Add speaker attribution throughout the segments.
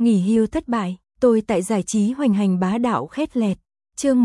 Speaker 1: Nghỉ hưu thất bại, tôi tại giải trí hoành hành bá đạo khét lẹt. Chương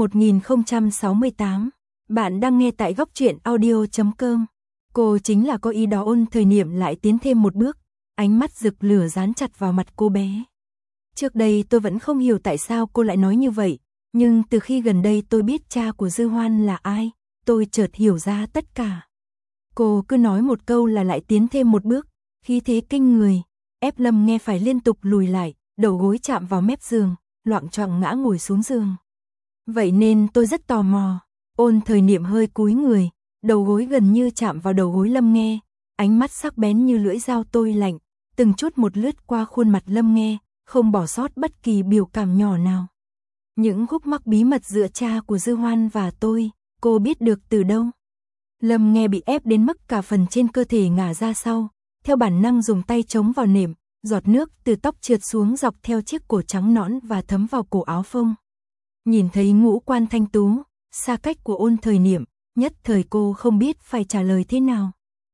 Speaker 1: 1068. Bạn đang nghe tại góc truyện audio.com. Cô chính là có ý đó. Ôn Thời Niệm lại tiến thêm một bước, ánh mắt rực lửa dán chặt vào mặt cô bé. Trước đây tôi vẫn không hiểu tại sao cô lại nói như vậy, nhưng từ khi gần đây tôi biết cha của Dư Hoan là ai, tôi chợt hiểu ra tất cả. Cô cứ nói một câu là lại tiến thêm một bước, khí thế kinh người, ép Lâm Nghe phải liên tục lùi lại, đầu gối chạm vào mép giường, loạng choạng ngã ngồi xuống giường. Vậy nên tôi rất tò mò. Ôn Thời Niệm hơi cúi người, đầu gối gần như chạm vào đầu gối Lâm Nghe, ánh mắt sắc bén như lưỡi dao tôi lạnh, từng chút một lướt qua khuôn mặt Lâm Nghe, không bỏ sót bất kỳ biểu cảm nhỏ nào. Những khúc mắc bí mật giữa cha của Dư Hoan và tôi, cô biết được từ đâu? Lâm Nghe bị ép đến mức cả phần trên cơ thể ngả ra sau, theo bản năng dùng tay chống vào nệm, giọt nước từ tóc trượt xuống dọc theo chiếc cổ trắng nõn và thấm vào cổ áo phông. Nhìn thấy ngũ quan thanh tú, xa cách của Ôn Thời Niệm, nhất thời cô không biết phải trả lời thế nào.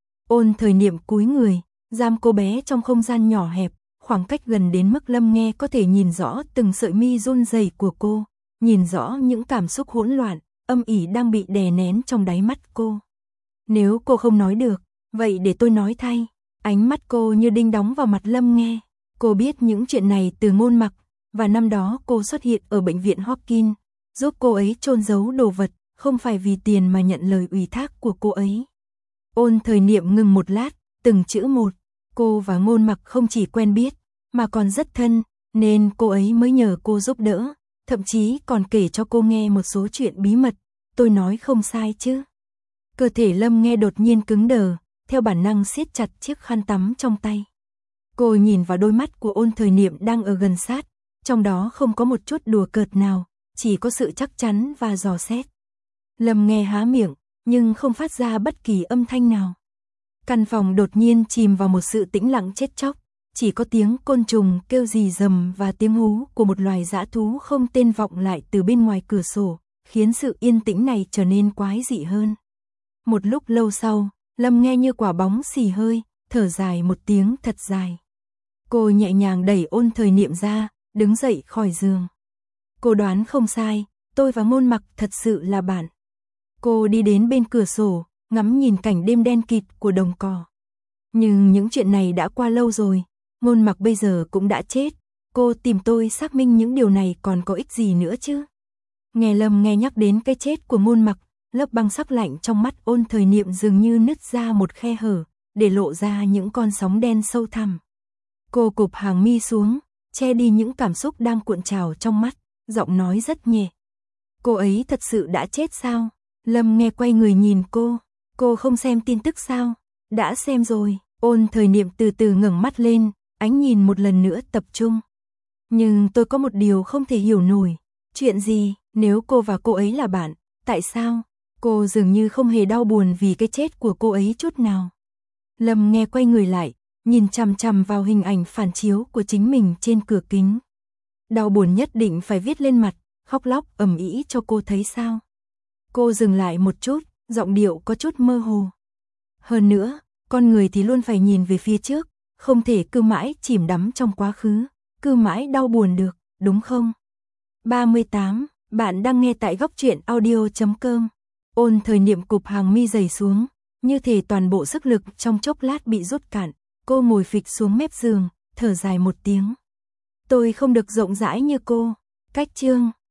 Speaker 1: Ôn Thời Niệm cúi người, giam cô bé trong không gian nhỏ hẹp, khoảng cách gần đến mức Lâm Nghe có thể nhìn rõ từng sợi mi run rẩy của cô, nhìn rõ những cảm xúc hỗn loạn, âm ỉ đang bị đè nén trong đáy mắt cô. Nếu cô không nói được, vậy để tôi nói thay. Ánh mắt cô như đinh đóng vào mặt Lâm Nghe. Cô biết những chuyện này từ Ngôn Mặc, và năm đó cô xuất hiện ở bệnh viện Hopkins, giúp cô ấy chôn giấu đồ vật, không phải vì tiền mà nhận lời ủy thác của cô ấy. Ôn Thời Niệm ngừng một lát, từng chữ một. Cô và Ngôn Mặc không chỉ quen biết, mà còn rất thân, nên cô ấy mới nhờ cô giúp đỡ, thậm chí còn kể cho cô nghe một số chuyện bí mật. Tôi nói không sai chứ? Cơ thể Lâm Nghe đột nhiên cứng đờ, theo bản năng siết chặt chiếc khăn tắm trong tay. Cô nhìn vào đôi mắt của Ôn Thời Niệm đang ở gần sát, trong đó không có một chút đùa cợt nào, chỉ có sự chắc chắn và dò xét. Lâm Nghe há miệng, nhưng không phát ra bất kỳ âm thanh nào. Căn phòng đột nhiên chìm vào một sự tĩnh lặng chết chóc, chỉ có tiếng côn trùng kêu rì rầm và tiếng hú của một loài dã thú không tên vọng lại từ bên ngoài cửa sổ, khiến sự yên tĩnh này trở nên quái dị hơn. Một lúc lâu sau, Lâm Nghe như quả bóng xì hơi, thở dài một tiếng thật dài. Cô nhẹ nhàng đẩy Ôn Thời Niệm ra, đứng dậy khỏi giường. Cô đoán không sai, tôi và Ngôn Mặc thật sự là bạn. Cô đi đến bên cửa sổ, ngắm nhìn cảnh đêm đen kịt của đồng cỏ. Nhưng những chuyện này đã qua lâu rồi, Ngôn Mặc bây giờ cũng đã chết. Cô tìm tôi xác minh những điều này còn có ích gì nữa chứ? Nghe Lâm Nghe nhắc đến cái chết của Ngôn Mặc, lớp băng sắc lạnh trong mắt Ôn Thời Niệm dường như nứt ra một khe hở, để lộ ra những con sóng đen sâu thẳm. Cô cụp hàng mi xuống, che đi những cảm xúc đang cuộn trào trong mắt, giọng nói rất nhẹ. Cô ấy thật sự đã chết sao? Lâm Nghe quay người nhìn cô không xem tin tức sao? Đã xem rồi. Ôn Thời Niệm từ từ ngẩng mắt lên, ánh nhìn một lần nữa tập trung. Nhưng tôi có một điều không thể hiểu nổi. Chuyện gì? Nếu cô và cô ấy là bạn, tại sao? Cô dường như không hề đau buồn vì cái chết của cô ấy chút nào. Lâm Nghe quay người lại, nhìn chằm chằm vào hình ảnh phản chiếu của chính mình trên cửa kính. Đau buồn nhất định phải viết lên mặt, khóc lóc ầm ĩ cho cô thấy sao? Cô dừng lại một chút, giọng điệu có chút mơ hồ. Hơn nữa, con người thì luôn phải nhìn về phía trước, không thể cứ mãi chìm đắm trong quá khứ, cứ mãi đau buồn được, đúng không? 38. Bạn đang nghe tại góc truyện audio.com. Ôn Thời Niệm cụp hàng mi dày xuống, như thể toàn bộ sức lực trong chốc lát bị rút cạn. Cô ngồi phịch xuống mép giường, thở dài một tiếng. Tôi không được rộng rãi như cô. Cách chương